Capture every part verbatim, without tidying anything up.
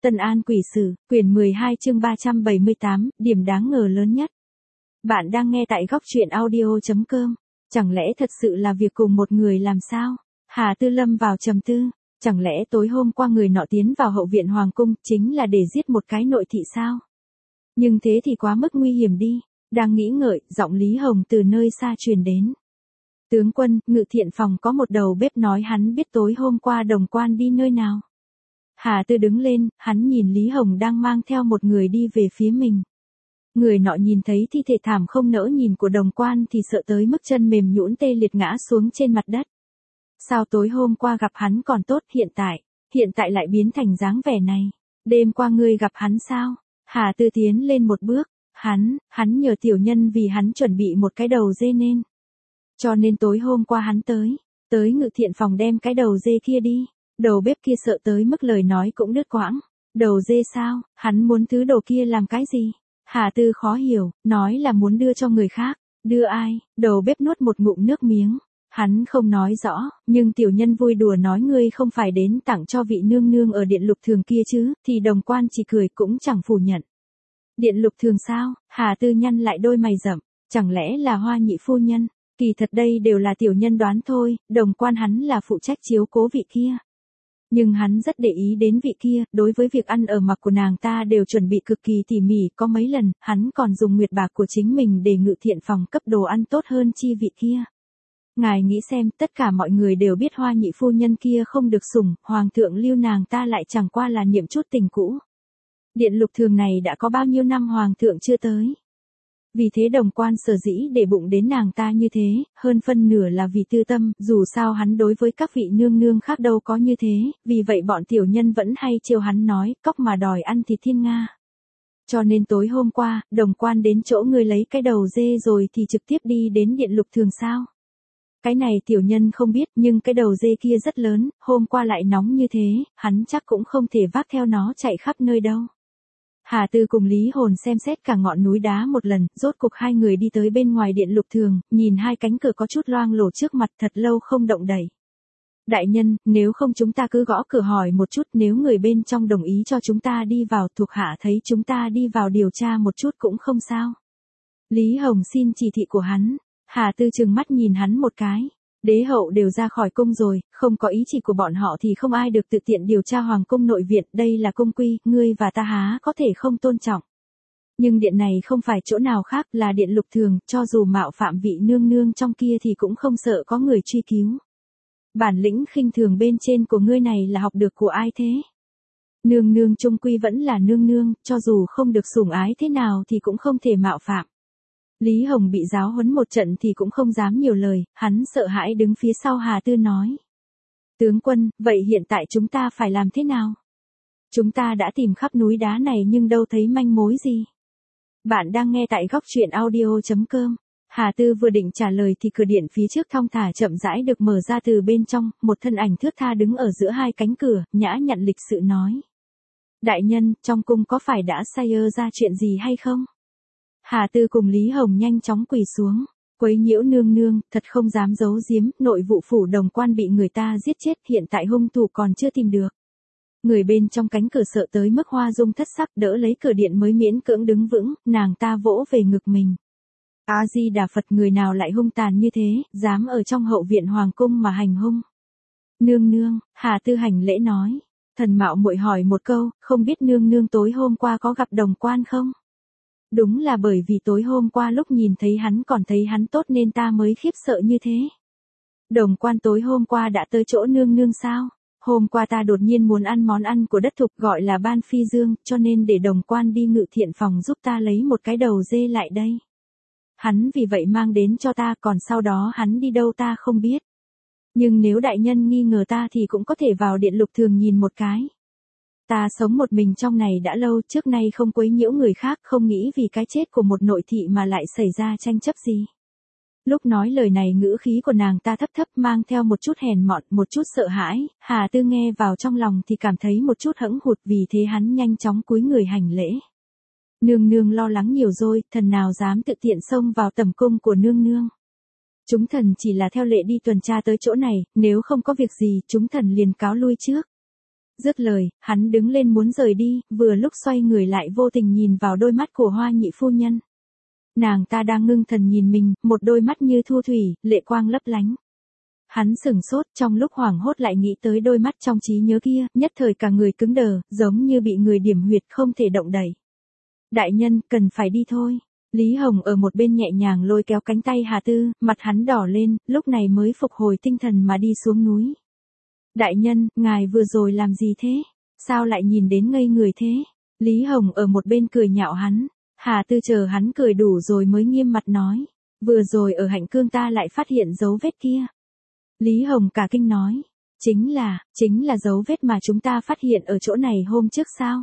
Tân An Quỷ Sử, quyển mười hai chương ba trăm bảy mươi tám, điểm đáng ngờ lớn nhất. Bạn đang nghe tại góc truyện audio chấm com. Chẳng lẽ thật sự là việc cùng một người làm sao? Hà Tư lâm vào trầm tư. Chẳng lẽ tối hôm qua người nọ tiến vào hậu viện hoàng cung chính là để giết một cái nội thị sao? Nhưng thế thì quá mức nguy hiểm đi. Đang nghĩ ngợi, giọng Lý Hồng từ nơi xa truyền đến. Tướng quân, Ngự Thiện phòng có một đầu bếp nói hắn biết tối hôm qua Đồng Quan đi nơi nào. Hà Tư đứng lên, hắn nhìn Lý Hồng đang mang theo một người đi về phía mình. Người nọ nhìn thấy thi thể thảm không nỡ nhìn của Đồng Quan thì sợ tới mức chân mềm nhũn tê liệt ngã xuống trên mặt đất. Sao tối hôm qua gặp hắn còn tốt, hiện tại, hiện tại lại biến thành dáng vẻ này. Đêm qua ngươi gặp hắn sao? Hà Tư tiến lên một bước, hắn, hắn nhờ tiểu nhân vì hắn chuẩn bị một cái đầu dê nên. Cho nên tối hôm qua hắn tới, tới Ngự Thiện phòng đem cái đầu dê kia đi. Đầu bếp kia sợ tới mức lời nói cũng đứt quãng. Đầu dê sao, hắn muốn thứ đồ kia làm cái gì? Hà Tư khó hiểu, nói là muốn đưa cho người khác. Đưa ai? Đầu bếp nuốt một ngụm nước miếng. Hắn không nói rõ, nhưng tiểu nhân vui đùa nói ngươi không phải đến tặng cho vị nương nương ở Điện Lục Thường kia chứ, thì Đồng Quan chỉ cười cũng chẳng phủ nhận. Điện Lục Thường sao? Hà Tư nhăn lại đôi mày rậm, chẳng lẽ là Hoa nhị phu nhân? Kỳ thật đây đều là tiểu nhân đoán thôi, Đồng Quan hắn là phụ trách chiếu cố vị kia. Nhưng hắn rất để ý đến vị kia, đối với việc ăn ở mặc của nàng ta đều chuẩn bị cực kỳ tỉ mỉ, có mấy lần, hắn còn dùng nguyệt bạc của chính mình để Ngự Thiện phòng cấp đồ ăn tốt hơn chi vị kia. Ngài nghĩ xem, tất cả mọi người đều biết Hoa nhị phu nhân kia không được sủng, hoàng thượng lưu nàng ta lại chẳng qua là niệm chút tình cũ. Điện Lục Thường này đã có bao nhiêu năm hoàng thượng chưa tới. Vì thế Đồng Quan sở dĩ để bụng đến nàng ta như thế, hơn phân nửa là vì tư tâm, dù sao hắn đối với các vị nương nương khác đâu có như thế, vì vậy bọn tiểu nhân vẫn hay trêu hắn nói, cóc mà đòi ăn thịt thiên nga. Cho nên tối hôm qua, Đồng Quan đến chỗ ngươi lấy cái đầu dê rồi thì trực tiếp đi đến Điện Lục Thường sao? Cái này tiểu nhân không biết, nhưng cái đầu dê kia rất lớn, hôm qua lại nóng như thế, hắn chắc cũng không thể vác theo nó chạy khắp nơi đâu. Hà Tư cùng Lý Hồn xem xét cả ngọn núi đá một lần, rốt cuộc hai người đi tới bên ngoài Điện Lục Thường, nhìn hai cánh cửa có chút loang lổ trước mặt thật lâu không động đậy. Đại nhân, nếu không chúng ta cứ gõ cửa hỏi một chút, nếu người bên trong đồng ý cho chúng ta đi vào, thuộc hạ thấy chúng ta đi vào điều tra một chút cũng không sao. Lý Hồng xin chỉ thị của hắn. Hà Tư trừng mắt nhìn hắn một cái. Đế hậu đều ra khỏi cung rồi, không có ý chỉ của bọn họ thì không ai được tự tiện điều tra hoàng cung nội viện, đây là cung quy, ngươi và ta há có thể không tôn trọng. Nhưng điện này không phải chỗ nào khác, là Điện Lục Thường, cho dù mạo phạm vị nương nương trong kia thì cũng không sợ có người truy cứu. Bản lĩnh khinh thường bên trên của ngươi này là học được của ai thế? Nương nương trung quy vẫn là nương nương, cho dù không được sủng ái thế nào thì cũng không thể mạo phạm. Lý Hồng bị giáo huấn một trận thì cũng không dám nhiều lời, hắn sợ hãi đứng phía sau Hà Tư nói. Tướng quân, vậy hiện tại chúng ta phải làm thế nào? Chúng ta đã tìm khắp núi đá này nhưng đâu thấy manh mối gì. Bạn đang nghe tại góc truyện audio chấm com. Hà Tư vừa định trả lời thì cửa điện phía trước thong thả chậm rãi được mở ra từ bên trong, một thân ảnh thướt tha đứng ở giữa hai cánh cửa, nhã nhặn lịch sự nói. Đại nhân, trong cung có phải đã sai ra chuyện gì hay không? Hà Tư cùng Lý Hồng nhanh chóng quỳ xuống, quấy nhiễu nương nương, thật không dám giấu giếm, nội vụ phủ Đồng Quan bị người ta giết chết, hiện tại hung thủ còn chưa tìm được. Người bên trong cánh cửa sợ tới mức hoa dung thất sắc, đỡ lấy cửa điện mới miễn cưỡng đứng vững, nàng ta vỗ về ngực mình. A Di Đà Phật, người nào lại hung tàn như thế, dám ở trong hậu viện hoàng cung mà hành hung. Nương nương, Hà Tư hành lễ nói, thần mạo muội hỏi một câu, không biết nương nương tối hôm qua có gặp Đồng Quan không? Đúng là bởi vì tối hôm qua lúc nhìn thấy hắn còn thấy hắn tốt nên ta mới khiếp sợ như thế. Đồng Quan tối hôm qua đã tới chỗ nương nương sao? Hôm qua ta đột nhiên muốn ăn món ăn của đất thục gọi là ban phi dương, cho nên để Đồng Quan đi Ngự Thiện phòng giúp ta lấy một cái đầu dê lại đây. Hắn vì vậy mang đến cho ta, còn sau đó hắn đi đâu ta không biết. Nhưng nếu đại nhân nghi ngờ ta thì cũng có thể vào Điện Lục Thường nhìn một cái. Ta sống một mình trong này đã lâu, trước nay không quấy nhiễu người khác, không nghĩ vì cái chết của một nội thị mà lại xảy ra tranh chấp gì. Lúc nói lời này ngữ khí của nàng ta thấp thấp mang theo một chút hèn mọn, một chút sợ hãi, Hà Tư nghe vào trong lòng thì cảm thấy một chút hẫng hụt, vì thế hắn nhanh chóng cúi người hành lễ. Nương nương lo lắng nhiều rồi, thần nào dám tự tiện xông vào tầm cung của nương nương. Chúng thần chỉ là theo lệ đi tuần tra tới chỗ này, nếu không có việc gì chúng thần liền cáo lui trước. Dứt lời, hắn đứng lên muốn rời đi, vừa lúc xoay người lại vô tình nhìn vào đôi mắt của Hoa nhị phu nhân. Nàng ta đang ngưng thần nhìn mình, một đôi mắt như thu thủy, lệ quang lấp lánh. Hắn sửng sốt, trong lúc hoảng hốt lại nghĩ tới đôi mắt trong trí nhớ kia, nhất thời cả người cứng đờ, giống như bị người điểm huyệt không thể động đậy. Đại nhân, cần phải đi thôi. Lý Hồng ở một bên nhẹ nhàng lôi kéo cánh tay Hà Tư, mặt hắn đỏ lên, lúc này mới phục hồi tinh thần mà đi xuống núi. Đại nhân, ngài vừa rồi làm gì thế? Sao lại nhìn đến ngây người thế? Lý Hồng ở một bên cười nhạo hắn. Hà Tư chờ hắn cười đủ rồi mới nghiêm mặt nói. Vừa rồi ở Hạnh Cương ta lại phát hiện dấu vết kia. Lý Hồng cả kinh nói. Chính là, chính là dấu vết mà chúng ta phát hiện ở chỗ này hôm trước sao?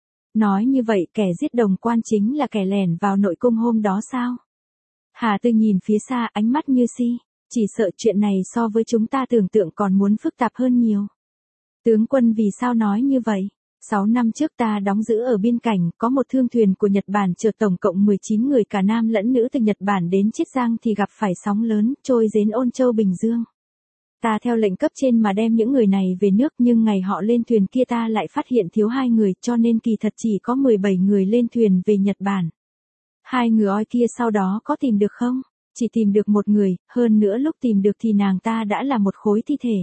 Nói như vậy kẻ giết Đồng Quan chính là kẻ lẻn vào nội cung hôm đó sao? Hà Tư nhìn phía xa ánh mắt như si. Chỉ sợ chuyện này so với chúng ta tưởng tượng còn muốn phức tạp hơn nhiều. Tướng quân vì sao nói như vậy? Sáu năm trước ta đóng giữ ở biên cảnh, có một thương thuyền của Nhật Bản chở tổng cộng mười chín người cả nam lẫn nữ từ Nhật Bản đến Chiết Giang thì gặp phải sóng lớn, trôi đến Ôn Châu Bình Dương. Ta theo lệnh cấp trên mà đem những người này về nước, nhưng ngày họ lên thuyền kia ta lại phát hiện thiếu hai người, cho nên kỳ thật chỉ có mười bảy người lên thuyền về Nhật Bản. Hai người oi kia sau đó có tìm được không? Chỉ tìm được một người, hơn nữa lúc tìm được thì nàng ta đã là một khối thi thể.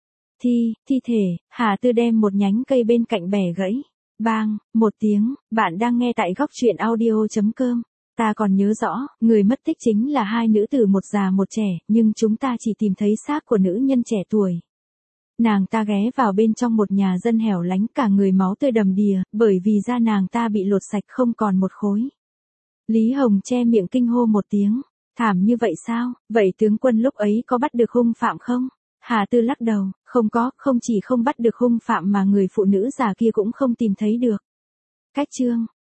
Thi, thi thể, Hà Tư đem một nhánh cây bên cạnh bẻ gãy. Bang, một tiếng, bạn đang nghe tại góc truyện audio chấm com. Ta còn nhớ rõ, người mất tích chính là hai nữ tử, một già một trẻ, nhưng chúng ta chỉ tìm thấy xác của nữ nhân trẻ tuổi. Nàng ta ghé vào bên trong một nhà dân hẻo lánh, cả người máu tươi đầm đìa, bởi vì da nàng ta bị lột sạch không còn một khối. Lý Hồng che miệng kinh hô một tiếng. Thảm như vậy sao? Vậy tướng quân lúc ấy có bắt được hung phạm không? Hà Tư lắc đầu, không có, không chỉ không bắt được hung phạm mà người phụ nữ già kia cũng không tìm thấy được. Cách chương